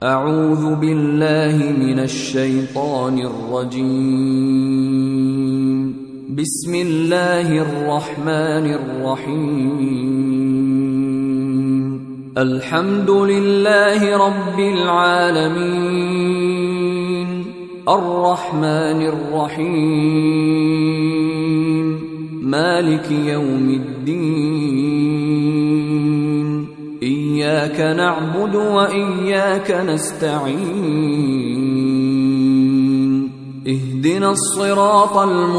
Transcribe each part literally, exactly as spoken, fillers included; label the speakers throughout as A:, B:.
A: أعوذ بالله من الشيطان الرجيم. بسم الله الرحمن الرحيم. الحمد لله رب العالمين، الرحمن الرحيم، مالك يوم الدين، إياك نعبد وإياك نستعين، اهدنا الصراط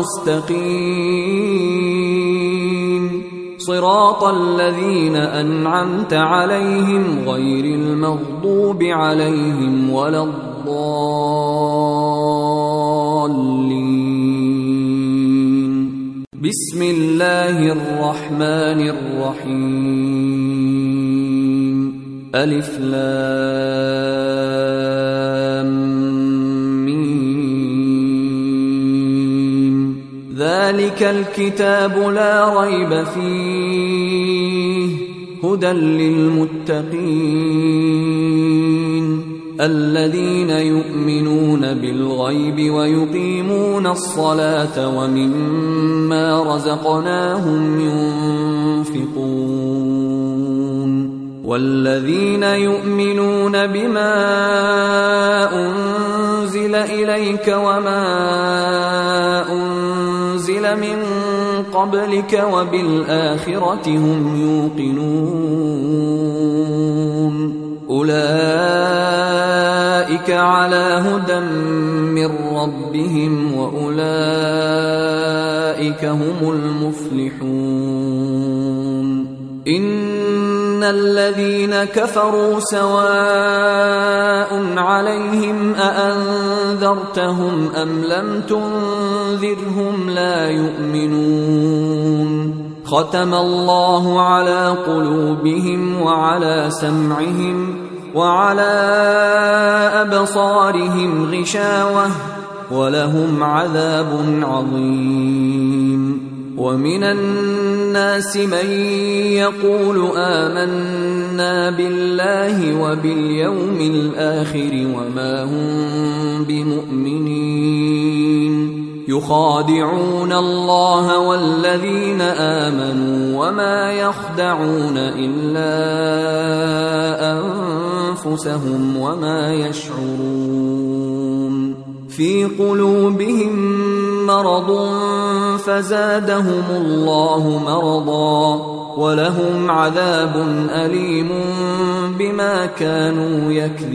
A: المستقيم، صراط الذين أنعمت عليهم غير المغضوب عليهم ولا الضالين. بسم الله الرحمن الرحيم. ألف لام ميم. ذلك الكتاب لا ريب فيه، هدى للمتقين الذين يؤمنون بالغيب ويقيمون الصلاة ومما رزقناهم ينفقون والذين يؤمنون بما أنزل إليك وما أنزل من قبلك وبالآخرة هم يوقنون أولئك على هدى من ربهم وأولئك هم المفلحون. إن الذين كفروا سواء عليهم أأنذرتهم أم لم تنذرهم لا يؤمنون. ختم الله على قلوبهم وعلى سمعهم وعلى أبصارهم غشاوة ولهم عذاب عظيم. ومن الناس من يقول آمنا بالله وباليوم الآخر وما هم بمؤمنين، يخادعون الله والذين آمنوا وما يخدعون إلا أنفسهم وما يشعرون. في قلوبهم مرض فزادهم الله مرضا ولهم عذاب أليم بما كانوا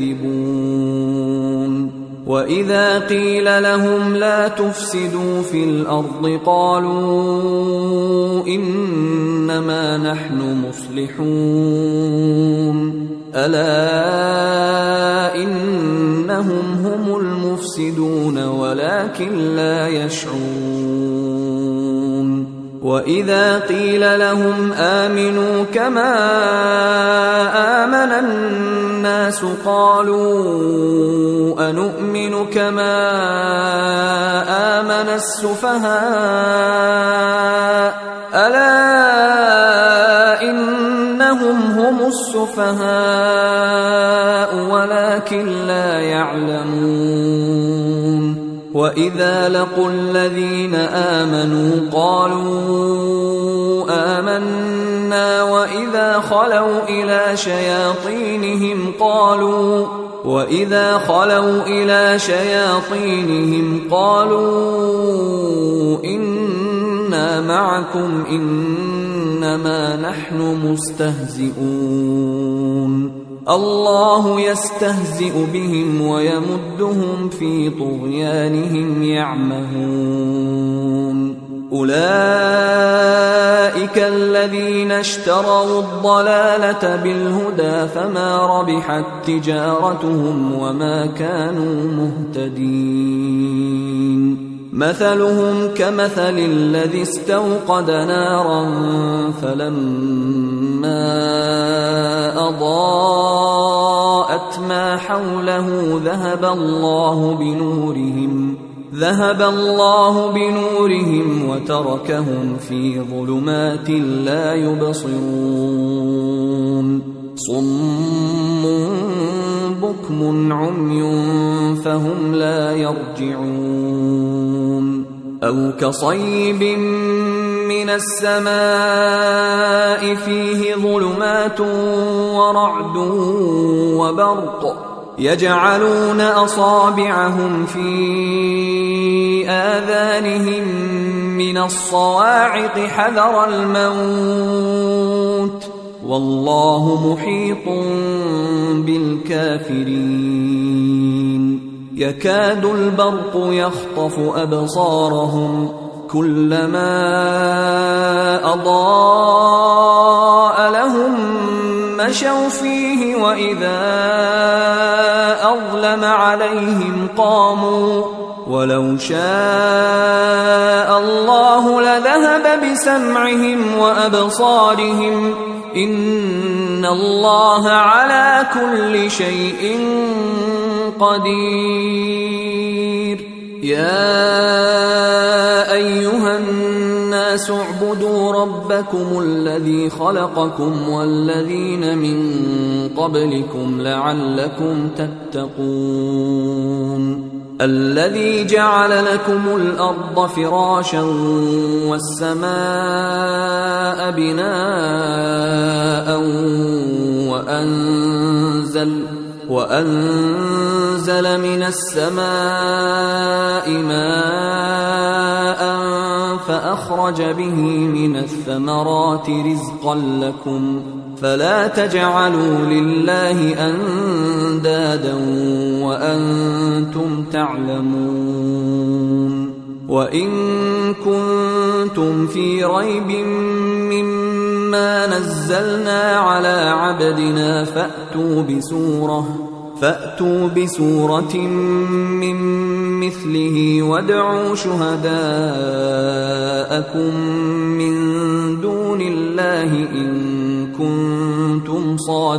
A: يكذبون. وإذا قيل لهم لا تفسدوا في الأرض قالوا إنما نحن مصلحون ألا إنهم هم المفسدون ولكن لا يشعرون. وإذا قيل لهم آمنوا كما آمن الناس قالوا أنؤمن كما آمن السفهاء ألا إنهم هم السفهاء ولكن لا يعلمون. وإذا لقوا الذين آمنوا قالوا آمنا وإذا خلوا إلى شياطينهم قالوا وإذا خلوا إلى شياطينهم قالوا إنا معكم إنما نحن مستهزئون. الله يستهزئ بهم ويمدهم في طغيانهم يعمهون. أولئك الذين اشتروا الضلالة بالهدى فما ربحت تجارتهم وما كانوا مهتدين. مثلهم كمثل الذي استوقد نارا فلما أضاءت ما حوله ذهب الله بنورهم ذهب الله بنورهم وتركهم في ظلمات لا يبصرون. صم بكم عمي فهم لا يرجعون أو كصيب من السماء فيه ظلمات ورعد وبرق يجعلون أصابعهم في آذانهم من الصواعق حذر الموت والله محيط بالكافرين يكاد البرق يخطف أبصارهم كلما أضاء لهم مشوا فيه وإذا أظلم عليهم قاموا ولو شاء الله لذهب بسمعهم وأبصارهم إن الله على كل شيء قدير يا أيها الناس اعبدوا ربكم الذي خلقكم والذين من قبلكم لعلكم تتقون الذي جعل لكم الأرض فراشا والسماء بناء وأنزل وأنزل من السماء ماء فأخرج به من الثمرات رزقا لكم فلا تجعلوا لله أندادا وأنتم تعلمون وإن كنتم في ريب مما نزلنا على عبدنا فأتوا بسورة فأتوا بسورة من مثله وادعوا شهداءكم من دون الله إن كنتم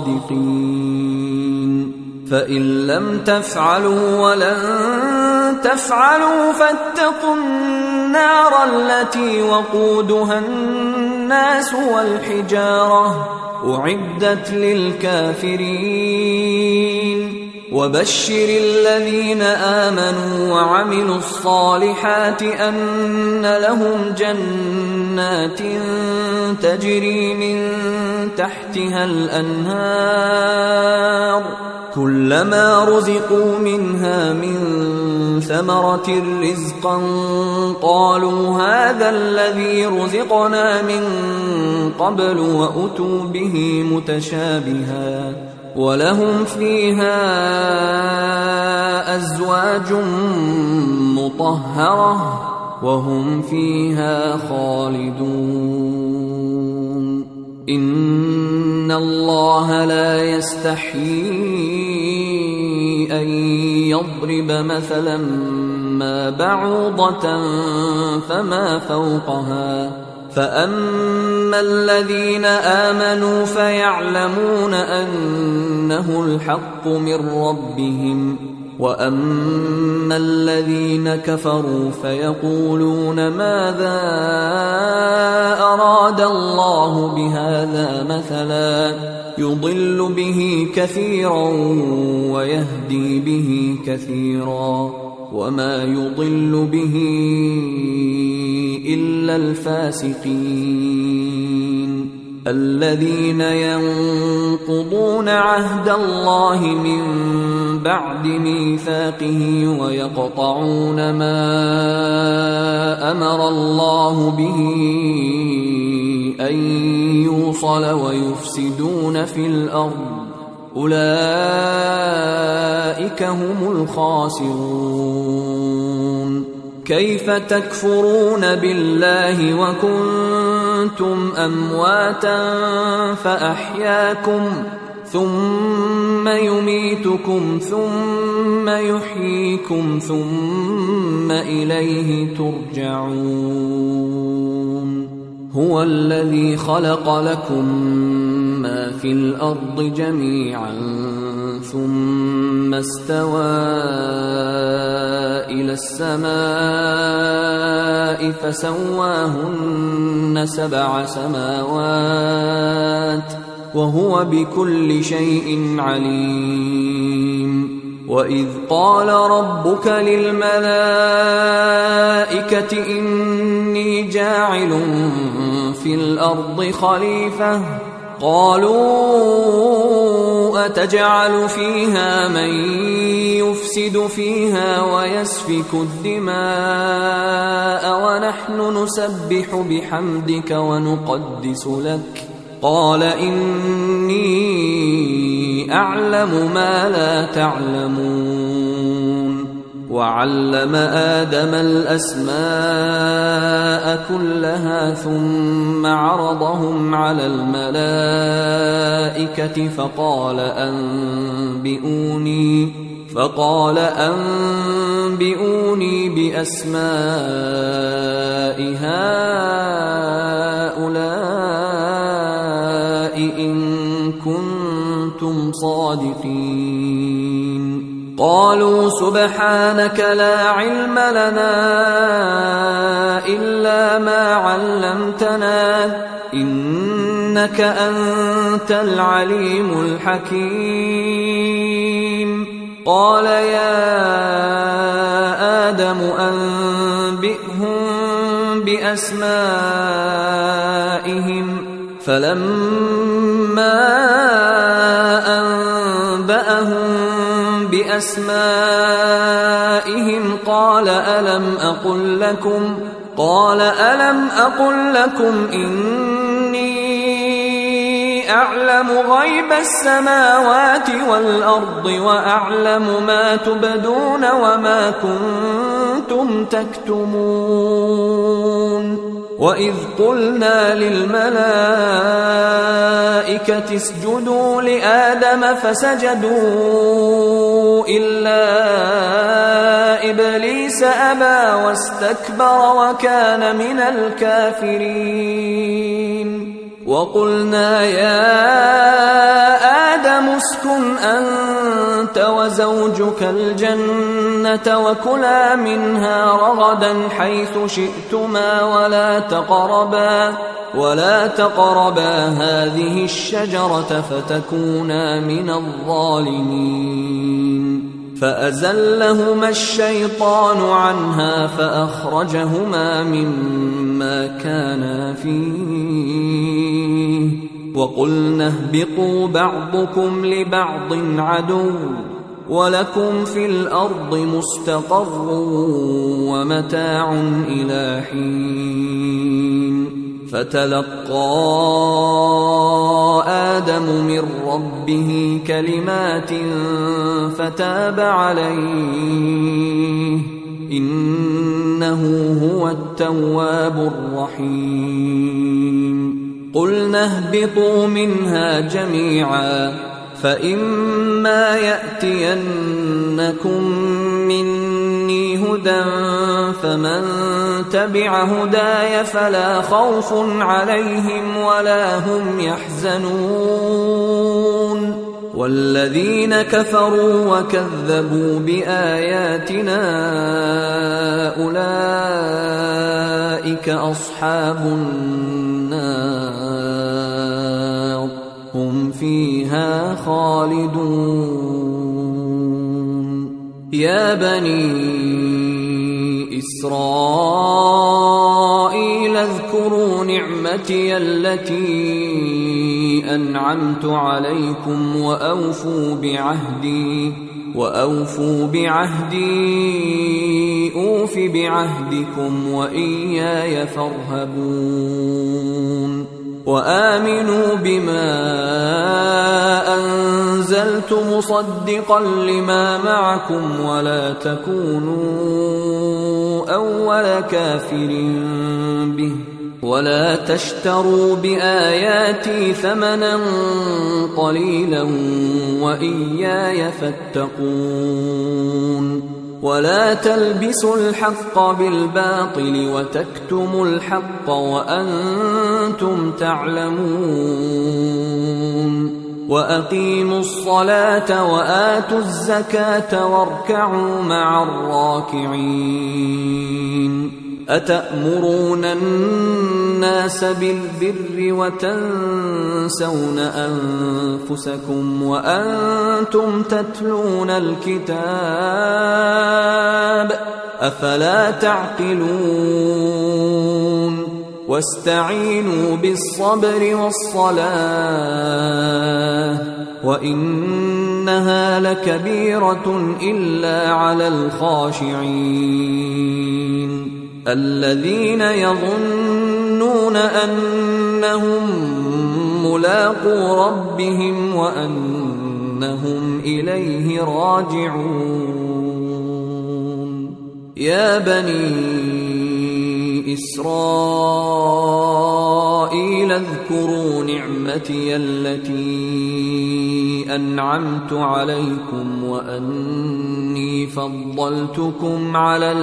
A: صادقين فإن لم تفعلوا ولن تفعلوا فاتقوا النار التي وقودها الناس والحجارة أعدت للكافرين وبشر الذين آمنوا وعملوا الصالحات أن لهم جنات تجري من تحتها الأنهار كلما رزقوا منها من ثمرة رزقا قالوا هذا الذي رزقنا من قبل وأتوا به متشابها ولهم فيها أزواج مطهرة وهم فيها خالدون إن الله لا يستحيي أن يضرب مثلا ما بعوضة فما فوقها فأما الذين آمنوا فيعلمون أنه الحق من ربهم وأما الذين كفروا فيقولون ماذا أراد الله بهذا مثلا يضل به كثيرا ويهدي به كثيرا وما يضل به إلا الفاسقين الذين ينقضون عهد الله من بعد ميثاقه ويقطعون ما أمر الله به أن يوصل ويفسدون في الأرض أولئك هم الخاسرون كيف تكفرون بالله وكنتم أمواتا فأحياكم ثم يميتكم ثم يحييكم ثم إليه ترجعون هو الذي خلق لكم ما في الأرض جميعا ثم استوى إلى السماء فسواهن سبع سماوات وهو بكل شيء عليم. وإذ قال ربك للملائكة إني جاعل في الأرض خليفة قالوا أتجعل فيها من يفسد فيها ويسفك الدماء ونحن نسبح بحمدك ونقدس لك قال إني أعلم ما لا تعلمون. وعلم آدم الأسماء كلها ثم عرضهم على الملائكة فقال أنبئوني فقال أنبئوني بأسماء هؤلاء إن كنتم صادقين. قالوا سبحانك لا علم لنا إلا ما علمتنا إنك أنت العليم الحكيم. قال يا آدم أنبئهم بأسمائهم فلما أنبأهم بأسمائهم قال ألم أقل لكم قال ألم أقل لكم إني أعلم غيب السماوات والأرض وأعلم ما تبدون وما كنتم تكتمون. وإذ قلنا للملائكة اسجدوا لآدم فسجدوا إلا إبليس أبى واستكبر وكان من الكافرين. وقلنا يا آدم اسكن أنت وزوجك الجنة وكلا منها رغدا حيث شئتما ولا تقربا ولا تقربا هذه الشجرة فتكونا من الظالمين. فأزلهما الشيطان عنها فأخرجهما مما كانا فيه وقلنا اهبطوا بعضكم لبعض عدو ولكم في الأرض مستقر ومتاع إلى حين. فتلقى آدم من ربه كلمات فتاب عليه إنه هو التواب الرحيم. قلنا اهبطوا منها جميعا فإما يأتينكم مني هدى فمن تبع هداي فلا خوف عليهم ولا هم يحزنون. والذين كفروا وكذبوا بآياتنا أولئك أصحاب النار هم فيها خالدون. يا بني إسرائيل اذكروا نعمتي التي أنعمت عليكم وأوفوا بعهدي وأوفوا بعهدي أوف بعهدكم وإياي فارهبون. وآمنوا بما أنزلت مصدقا لما معكم ولا تكونوا أول كافر به ولا تشتروا بآياتي ثمنا قليلا وإياي فاتقون. ولا تلبسوا الحق بالباطل وتكتموا الحق وأنتم تعلمون. وأقيموا الصلاة وآتوا الزكاة واركعوا مع الراكعين. أتأمرون الناس بالبر وتنسون أنفسكم وأنتم تتلون الكتاب أفلا تعقلون واستعينوا بالصبر والصلاة وإنها لكبيرة إلا على الخاشعين الذين يظنون أنهم ملاقو ربهم وأنهم إليه راجعون يا بني إسرائيل اذكروا نعمتي التي أنعمت عليكم وأني فضلتكم على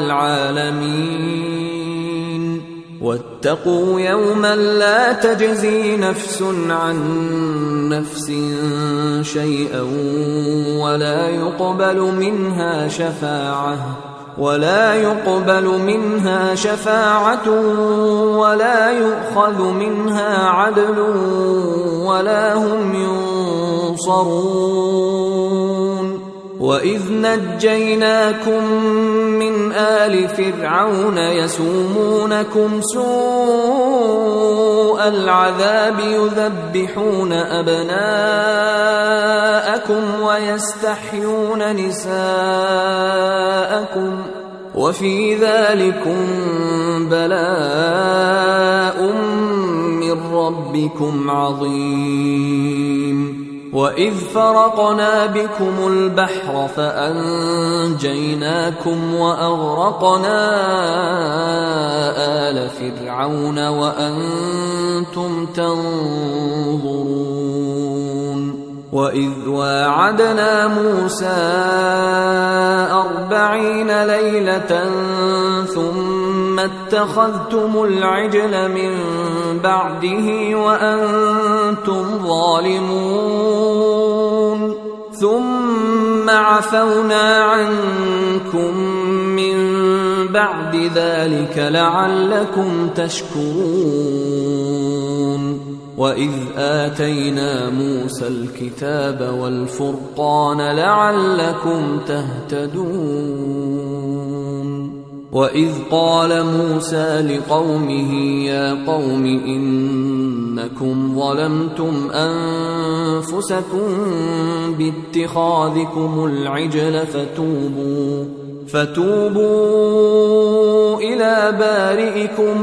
A: العالمين واتقوا يوما لا تجزي نفس عن نفس شيئا ولا يقبل منها شفاعة ولا يقبل منها شفاعة ولا يؤخذ منها عدل ولا هم ينصرون وإذ نجيناكم من آل فرعون يسومونكم سوء العذاب يذبحون أبناءكم ويستحيون نساءكم وفي ذلكم بلاء من ربكم عظيم وإذ فرقنا بكم البحر فأنجيناكم وأغرقنا آل فرعون وأنتم تنظرون وإذ واعدنا موسى أربعين ليلة ثم اتخذتم العجل من بعده وأنتم ظالمون ثم عفونا عنكم من بعد ذلك لعلكم تشكرون وإذ آتينا موسى الكتاب والفرقان لعلكم تهتدون وإذ قال موسى لقومه يا قوم إنكم ظلمتم أنفسكم باتخاذكم العجل فتوبوا فتوبوا إلى بارئكم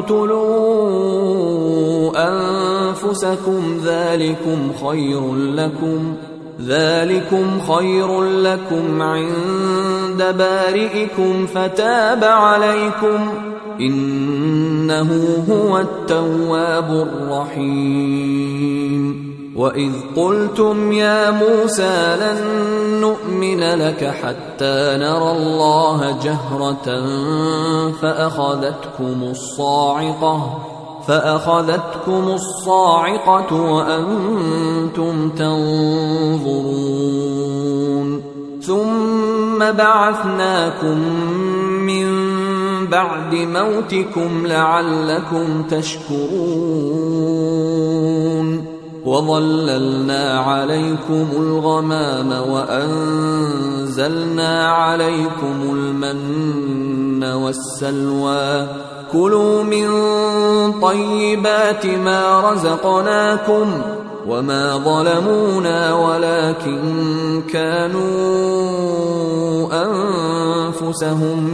A: فاقتلوا أنفسكم ذلكم خير لكم ذلكم خير لكم عند بارئكم فتاب عليكم إنه هو التواب الرحيم وإذ قلتم يا موسى لن نؤمن لك حتى نرى الله جهرة فأخذتكم الصاعقة فأخذتكم الصاعقة وأنتم تنظرون ثم بعثناكم من بعد موتكم لعلكم تشكرون وظللنا عليكم الغمام وأنزلنا عليكم المن والسلوى كلوا من طيبات ما رزقناكم وما ظلمونا ولكن كانوا أنفسهم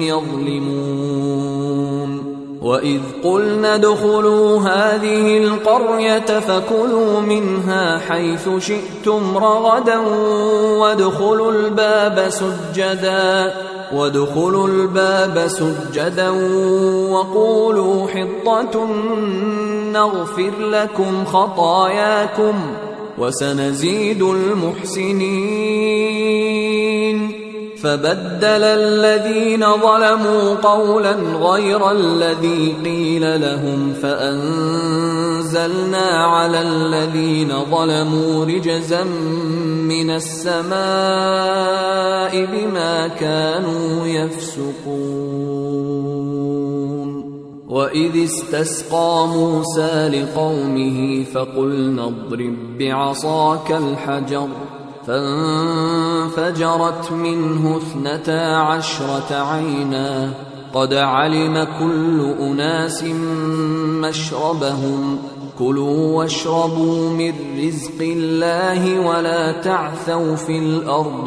A: يظلمون وإذ قلنا ادخلوا هذه القرية فكلوا منها حيث شئتم رغدا وادخلوا الباب سجدا وادخلوا الباب سجدا وقولوا حطة نغفر لكم خطاياكم وسنزيد المحسنين فبدل الذين ظلموا قولا غير الذي قيل لهم فأنزلنا على الذين ظلموا رجزا من السماء بما كانوا يفسقون. وإذ استسقى موسى لقومه فقلنا اضرب بعصاك الحجر فانفجرت منه اثنتا عشرة عينا قد علم كل أناس مشربهم كلوا واشربوا من رزق الله ولا تعثوا في الأرض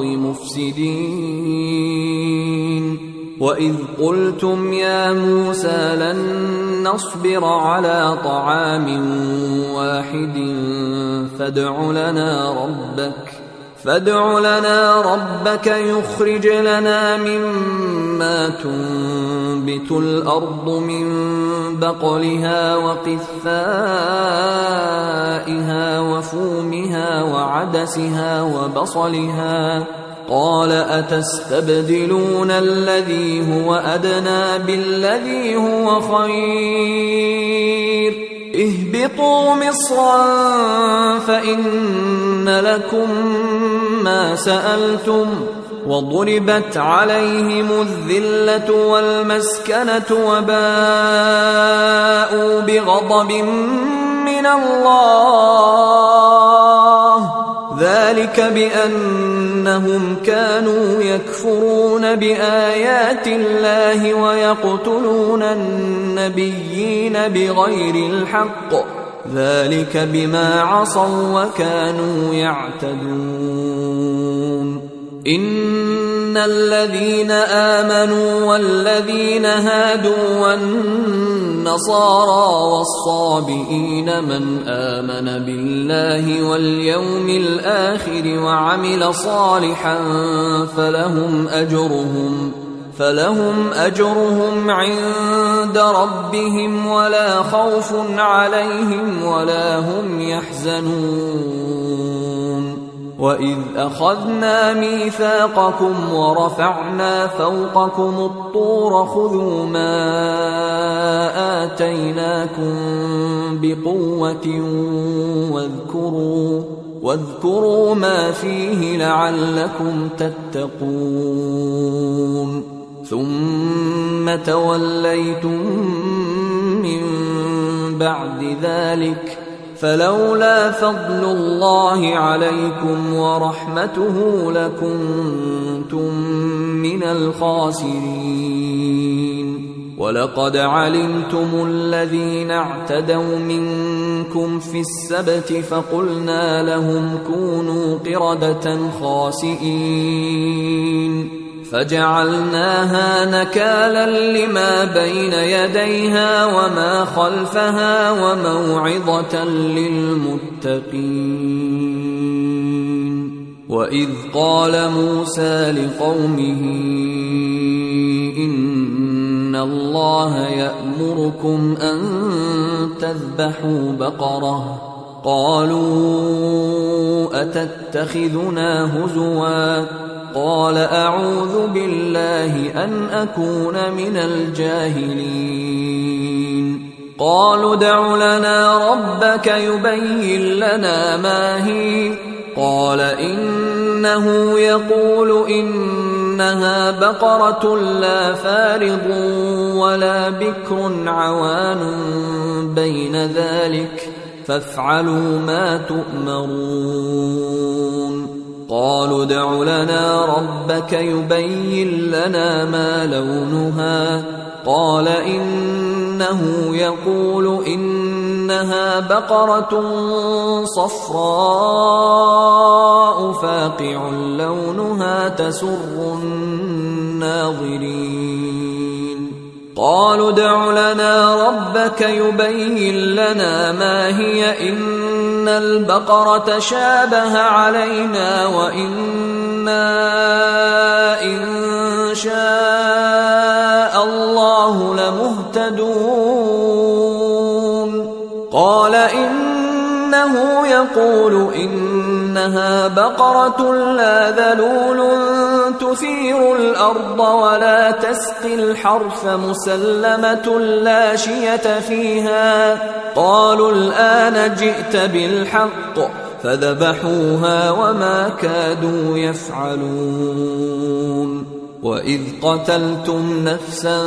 A: مفسدين وإذ قلتم يا موسى لن نصبر على طعام واحد فادع لنا ربك فادع لنا ربك يخرج لنا مما تنبت الأرض من بقلها وقثائها وفومها وعدسها وبصلها قال أتستبدلون الذي هو أدنى بالذي هو خير اهبطوا مصرا فإن لكم ما سألتم وضربت عليهم الذلة والمسكنة وباءوا بغضب من الله ذلك بأنهم كانوا يكفرون بآيات الله ويقتلون النبيين بغير الحق ذلك بما عصوا وكانوا يعتدون إن الذين آمنوا والذين هادوا والنصارى والصابئين من آمن بالله واليوم الآخر وعمل صالحا فلهم أجرهم فلهم أجرهم عند ربهم ولا خوف عليهم ولا هم يحزنون وإذ أخذنا ميثاقكم ورفعنا فوقكم الطور خذوا ما آتيناكم بقوة واذكروا واذكروا ما فيه لعلكم تتقون ثم توليتم من بعد ذلك فلولا فضل الله عليكم ورحمته لكنتم من الخاسرين ولقد علمتم الذين اعتدوا منكم في السبت فقلنا لهم كونوا قردة خاسئين فجعلناها نكالا لما بين يديها وما خلفها وموعظة للمتقين وإذ قال موسى لقومه إن الله يأمركم أن تذبحوا بقرة قالوا أتتخذنا هزوا قال أعوذ بالله أن أكون من الجاهلين قالوا ادع لنا ربك يبين لنا ما هي قال إنه يقول إنها بقرة لا فارض ولا بكر عوان بين ذلك فافعلوا ما تؤمرون قالوا ادع لنا ربك يبين لنا ما لونها قال إنه يقول إنها بقرة صفراء فاقع لونها تسر الناظرين قالوا ادع لنا ربك يبين لنا ما هي إن البقرة شابه علينا وإنا إن شاء الله لمهتدون قال إنه يقول إنها بقرة لا ذلول تثير الأرض ولا تسقي الحرث مسلمة لا شية فيها قالوا الآن جئت بالحق فذبحوها وما كادوا يفعلون وإذ قتلتم نفسا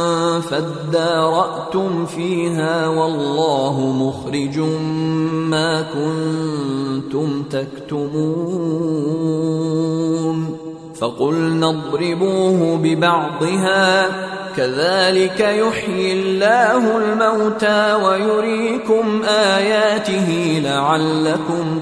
A: فادارأتم فيها والله مخرج ما كنتم تكتمون فقلنا اضربوه ببعضها كذلك يحيي الله الموتى ويريكم آياته لعلكم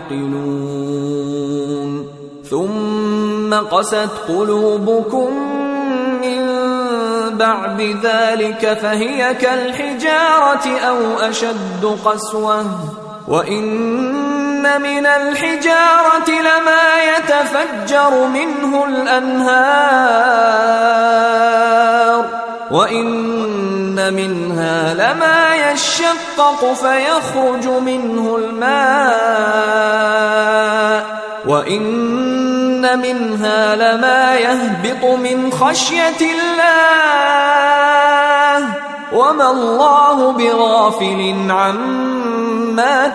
A: تعقلون ثم قست قلوبكم من بعد ذلك فهي كالحجارة أو أشد قسوة وإن من الحجارة لما يتفجر منه الأنهار وإن منها لما يشقق فيخرج منه الماء وإن منها لما يهبط من خشية الله وما الله بغافل عما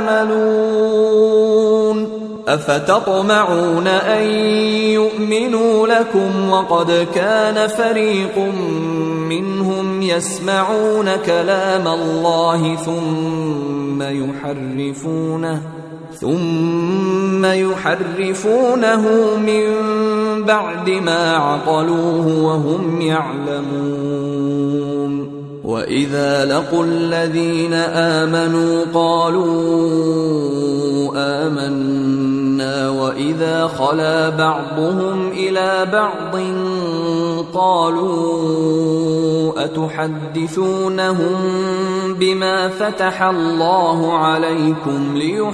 A: تعملون أفتطمعون أن يؤمنوا لكم وقد كان فريق منهم يسمعون كلام الله ثم يحرفونه ثم يحرفونه من بعد ما عقلوه وهم يعلمون وإذا لقوا الذين آمنوا قالوا آمنا وإذا خلا بعضهم إلى بعض قالوا أتحدثونهم بما فتح الله عليكم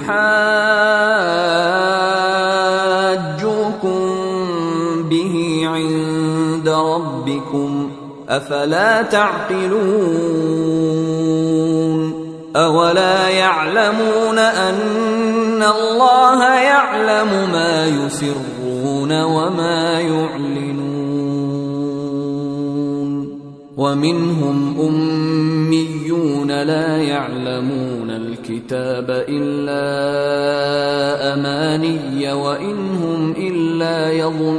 A: ليحاجوكم به عند ربكم أفلا تعقلون أولا يعلمون أن الله يعلم ما يسرون وما يعلنون ومنهم أميون لا يعلمون الكتاب إلا أماني وإن هم إلا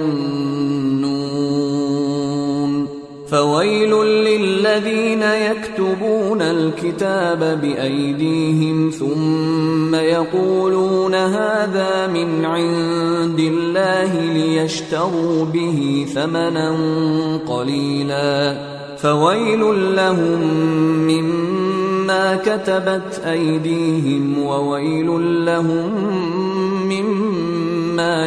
A: يظنون فويل للذين يكتبون الكتاب بأيديهم ثم يقولون هذا من عند الله ليشتروا به ثمنا قليلا فويل لهم مما كتبت أيديهم وويل لهم مما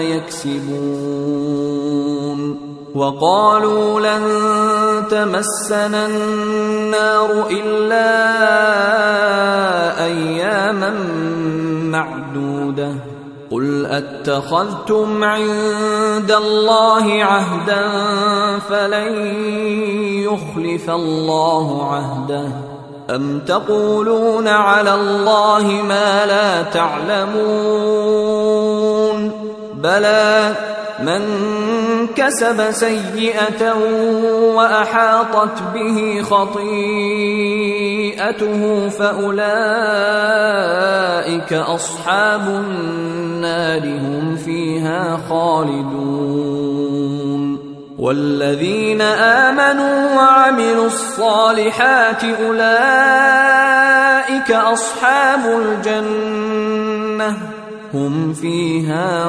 A: يكسبون وقالوا لن تمسنا النار إلا أياما معدودة قل أتخذتم عند الله عهدا فلن يخلف الله عهده أم تقولون على الله ما لا تعلمون بلى من كسب سيئة وأحاطت به خطيئته فأولئك أصحاب النار هم فيها خالدون والذين آمنوا وعملوا الصالحات أولئك أصحاب الجنة هم فيها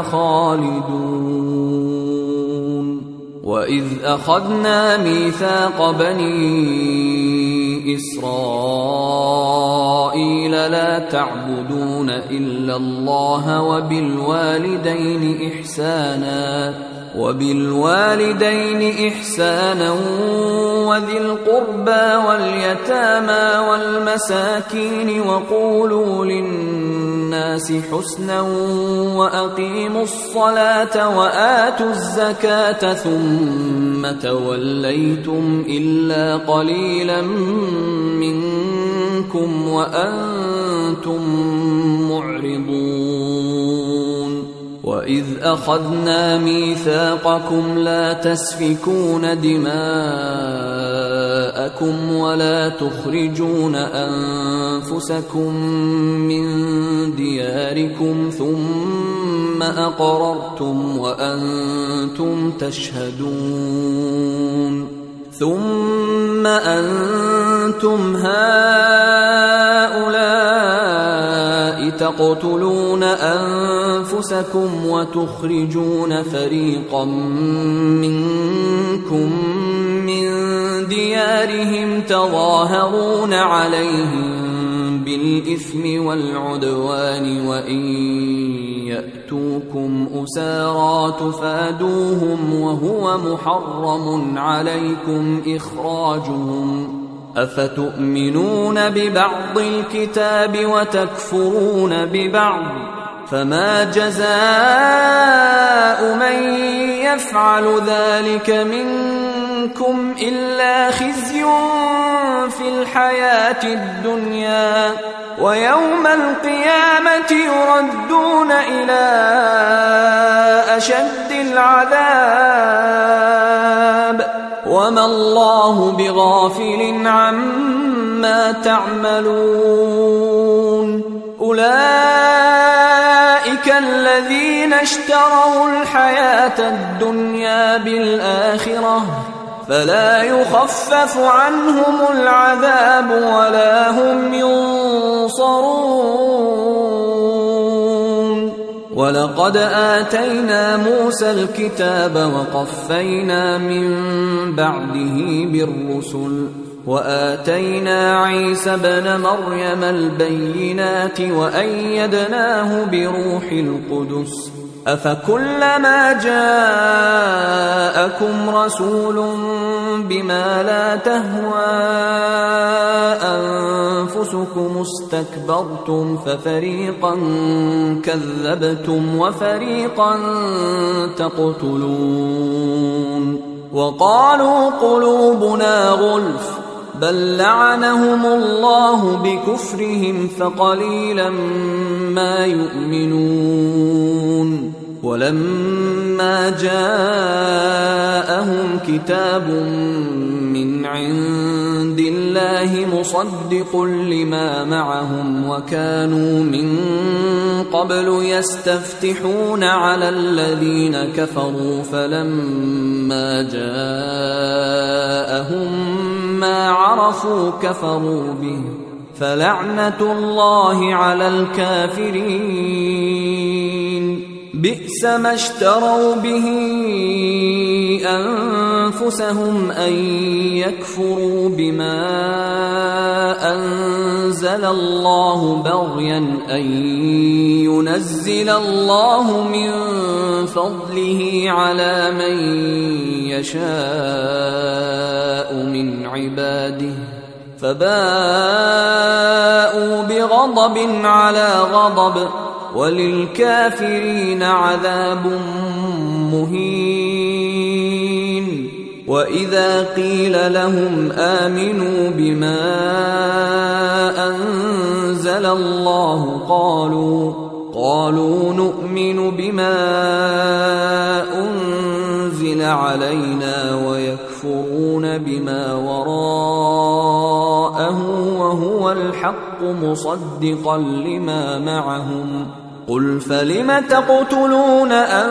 A: خالدون وإذ أخذنا ميثاق بني إسرائيل لا تعبدون إلا الله وبالوالدين إحسانا وبالوالدين إحسانا وذي القربى واليتامى والمساكين وقولوا للناس حسنا وأقيموا الصلاة وآتوا الزكاة ثم توليتم إلا قليلا منكم وأنتم معرضون وإذ أخذنا ميثاقكم لا تسفكون دماءكم ولا تخرجون أنفسكم من دياركم ثم ثم أقررتم وأنتم تشهدون ثم أنتم هؤلاء تقتلون أنفسكم وتخرجون فريقا منكم من ديارهم تظاهرون عليهم بالإثم والعدوان وإن يأتوكم أسارى تفادوهم وهو محرم عليكم إخراجهم أفتؤمنون ببعض الكتاب وتكفرون ببعض فما جزاء من يفعل ذلك منكم إلا خزي في الحياة الدنيا ويوم القيامة يردون إلى أشد العذاب وما الله بغافل عما تعملون أولئك الذين اشتروا الحياة الدنيا بالآخرة فلا يخفف عنهم العذاب ولا هم ينصرون ولقد آتينا موسى الكتاب وقفينا من بعده بالرسل وآتينا عيسى ابن مريم البينات وأيدناه بروح القدس أفكلما جاءكم رسول بما لا تهوى أنفسكم استكبرتم ففريقا كذبتم وفريقا تقتلون وقالوا قلوبنا غلف بل لعنهم الله بكفرهم فقليلا ما يؤمنون ولما جاءهم كتاب من عند الله مصدق لما معهم وكانوا من قبل يستفتحون على الذين كفروا فلما جاءهم ما عرفوا كفروا به فلعنة الله على الكافرين بئس ما اشتروا به أنفسهم أن يكفروا بما أنزل الله بغيا أن ينزل الله من فضله على من يشاء من عباده فباءوا بغضب على غضب وللكافرين عذاب مهين وإذا قيل لهم آمنوا بما أنزل الله قالوا قالوا نؤمن بما أنزل علينا ويكفرون بما وراءه وهو الحق مصدقا لما معهم قل فلم تقتلون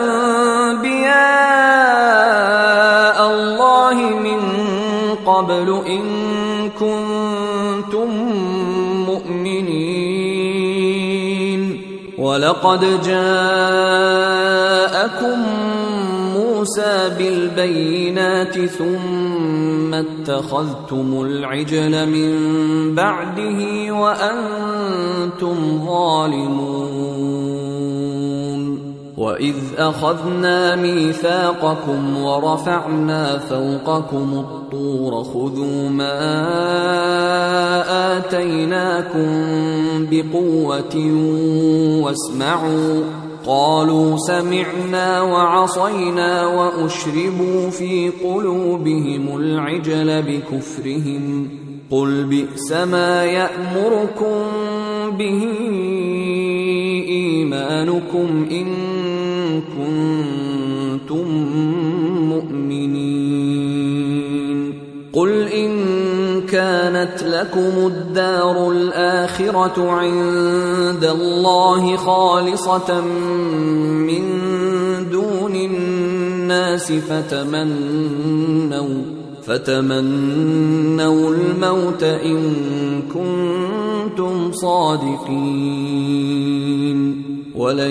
A: أنبياء الله من قبل إن كنتم مؤمنين ولقد جاءكم موسى بالبينات ثم اتخذتم العجل من بعده وأنتم ظالمون وإذ أخذنا ميثاقكم ورفعنا فوقكم الطور خذوا ما آتيناكم بقوة واسمعوا قالوا سمعنا وعصينا وأشربوا في قلوبهم العجل بكفرهم قل بئس ما يأمركم به إيمانكم إن كنتم مؤمنين قل إن كانت لكم الدار الآخرة عند الله خالصة من دون الناس فتمنوا فتمنوا الموت إن كنتم صادقين ولن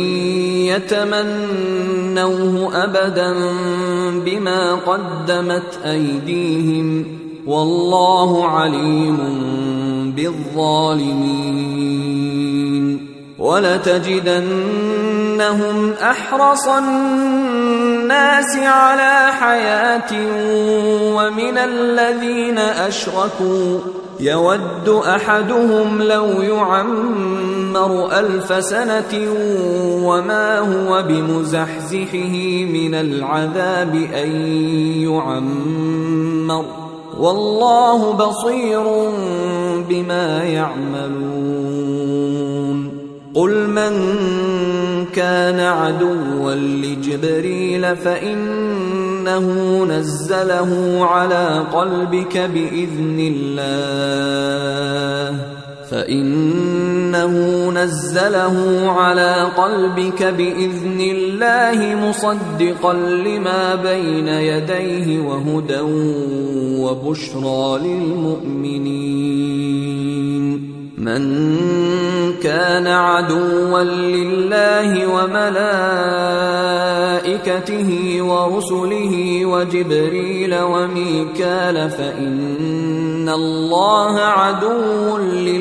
A: يتمنوه أبدا بما قدمت أيديهم والله عليم بالظالمين ولتجدنهم أحرص الناس على حياة ومن الذين أشركوا يود أحدهم لو يعمر ألف سنة وما هو بمزحزحه من العذاب أن يعمر والله بصير بما يعملون قل من كان عدوا لجبريل فإنه نزله على قلبك بإذن الله فإنه نزله على قلبك بإذن الله مصدقا لما بين يديه وهدى وبشرى للمؤمنين من كان عدوا لله وملائكته ورسله وجبريل وميكال فإن الله عدو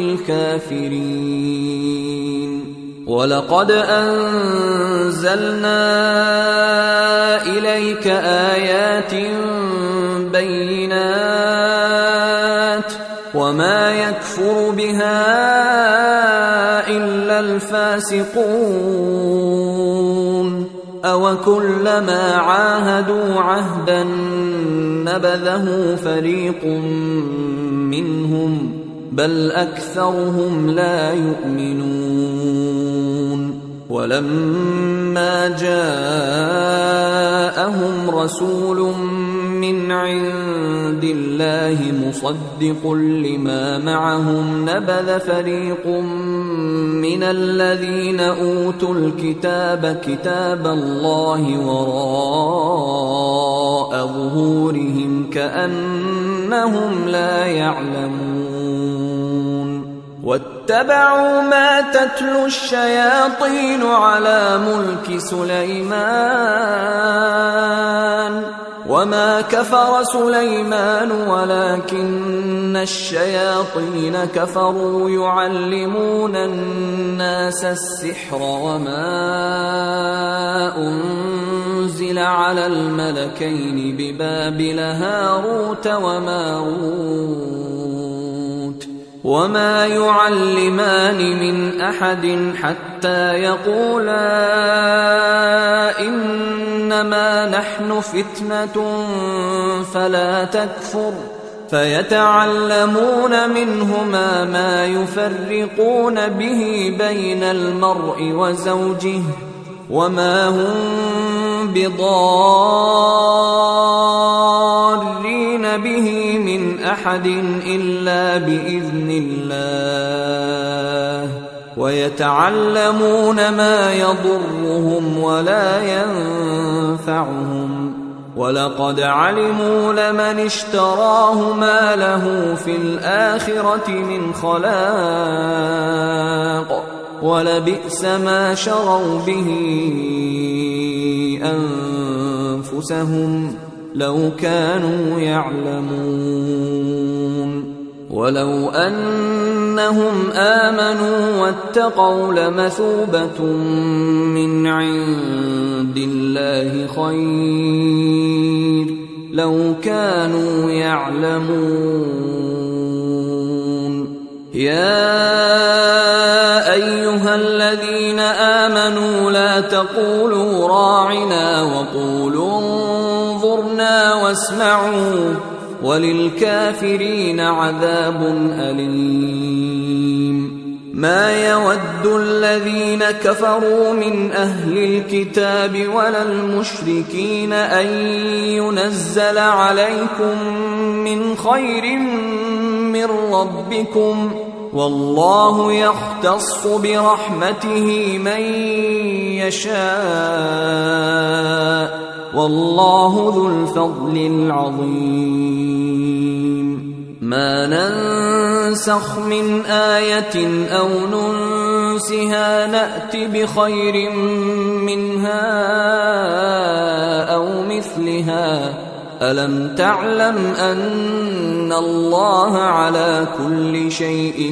A: للكافرين ولقد أنزلنا إليك آيات بينات وما يكفر بها إلا الفاسقون أوكلما عاهدوا عهدا نبذه فريق منهم بل أكثرهم لا يؤمنون ولما جاءهم رسول من عند الله مصدق لما معهم نبذ فريق من الذين أوتوا الكتاب كتاب الله وراء ظهورهم كأنهم لا يعلمون واتبعوا ما تتلو الشياطين على ملك سليمان وما كفر سليمان ولكن الشياطين كفروا يعلمون الناس السحر وما أنزل على الملكين ببابل هاروت وماروت وما يعلمان من أحد حتى يقولا إنما نحن فتنة فلا تكفر فيتعلمون منهما ما يفرقون به بين المرء وزوجه وما هم بضارين به من أحد إلا بإذن الله ويتعلمون ما يضرهم ولا ينفعهم ولقد علموا لمن اشتراه ما له في الآخرة من خلاق ولبئس ما شروا به أنفسهم لو كانوا يعلمون ولو أنهم آمنوا واتقوا لمثوبة من عند الله خير لو كانوا يعلمون يا أيها الذين آمنوا لا تقولوا راعنا وقولوا انظرنا واسمعوا وللكافرين عذاب أليم ما يود الذين كفروا من أهل الكتاب ولا المشركين أن ينزل عليكم من خير من ربكم والله يختص برحمته من يشاء والله ذو الفضل العظيم ما ننسخ من آية أو ننسها نأت بخير منها أو مثلها ألم تعلم أن الله على كل شيء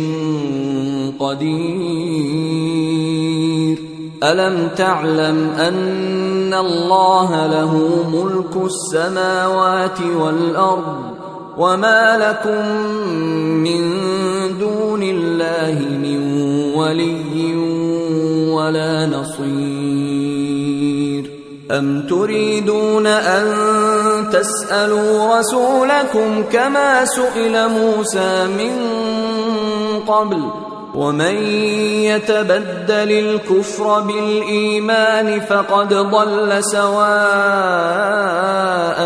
A: قدير ألم تعلم أن الله له ملك السماوات والأرض وما لكم من دون الله من ولي ولا نصير أم تريدون أن تسألوا رسولكم كما سئل موسى من قبل ومن يتبدل الكفر بالإيمان فقد ضل سواء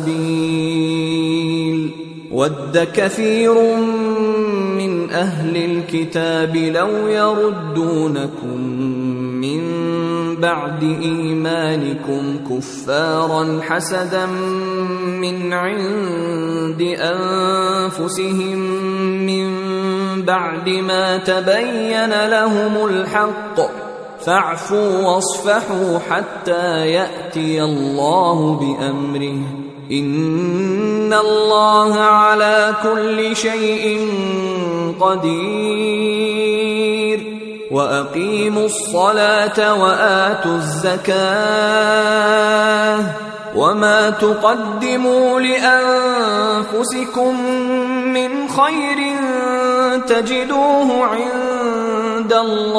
A: السبيل ود كثير من أهل الكتاب لو يردونكم من بعد إيمانكم كفارا حسدا من عند أنفسهم من بعد ما تبين لهم الحق فاعفوا واصفحوا حتى يأتي الله بأمره إن الله على كل شيء قدير وأقيموا الصلاة وآتوا الزكاة وما تقدموا لأنفسكم من خير تجدوه عند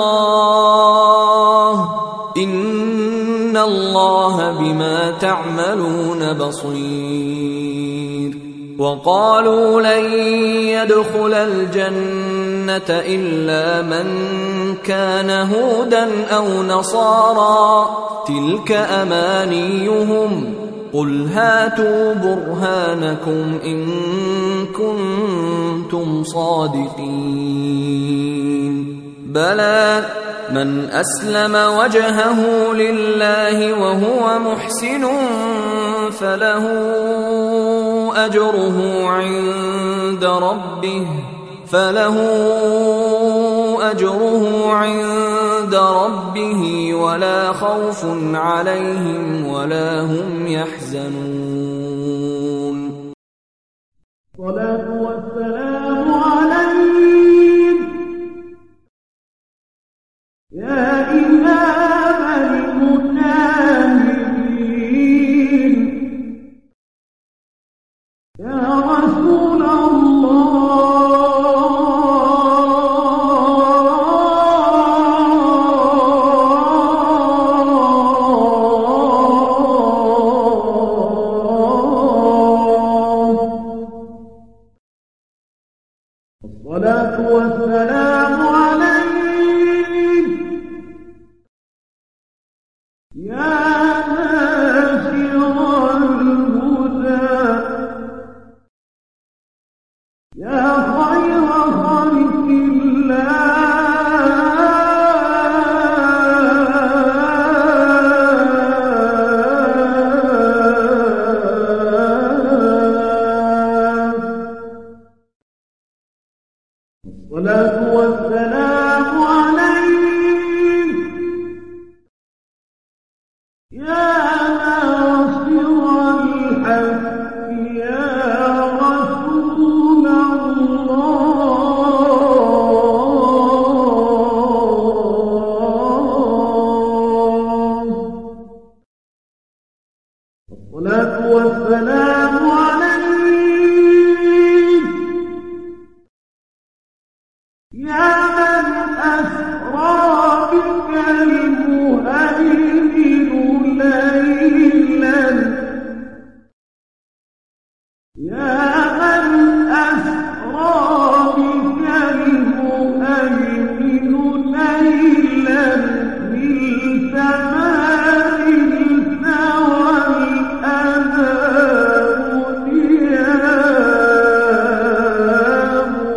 A: الله إن الله بما تعملون بصير وقالوا لن يدخل الجنة إلا من كان هودا أو نصارى تلك أمانيهم قل هاتوا برهانكم إن كنتم صادقين بلى من أسلم وجهه لله وهو محسن فله أجره عند ربه فله أجره عند ربه ولا خوف عليهم ولا هم يحزنون
B: الصلاة والسلام عليك يا إمام المجاهدين يا رسول الصلاة والسلام عليك يا ناشر الهدى يا خير خلق الصلاة والسلام عليك يا ناصر الحق يا رسول الله الصلاة والسلام عليك يا من أسرى بك المهيمن ليلا يا من أسرى بك المهيمن ليلا من سماء السوى الأنام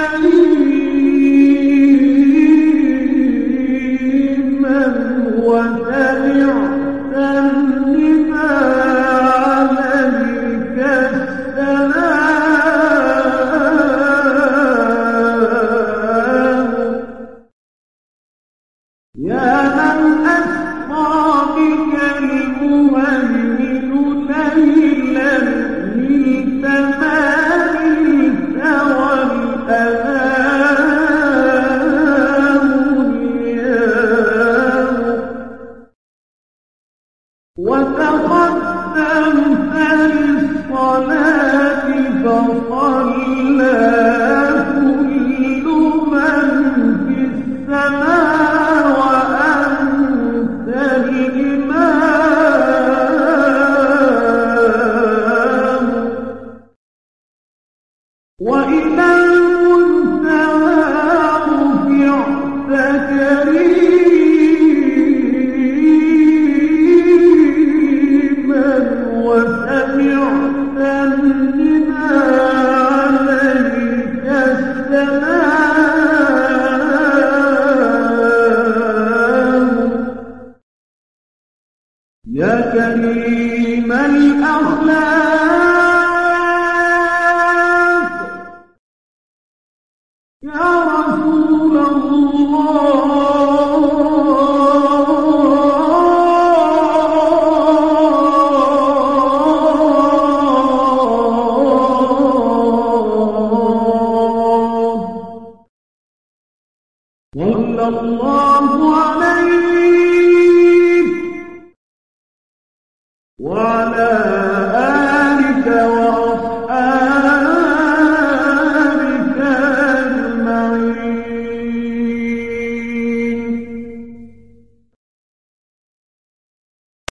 B: كريما وسمعت النداء عليك السلام يا من أسرى بك المهيمن ليلا نلت ما نلت والأنام نيام وتقدمت للصلاة فصلى كل من في السماء وأنت الإمام وإلى المنتهى رفعت كريما وسمعت النداء عليك السلام يا كريم الأخلاق يا رسول الله صلى الله عليه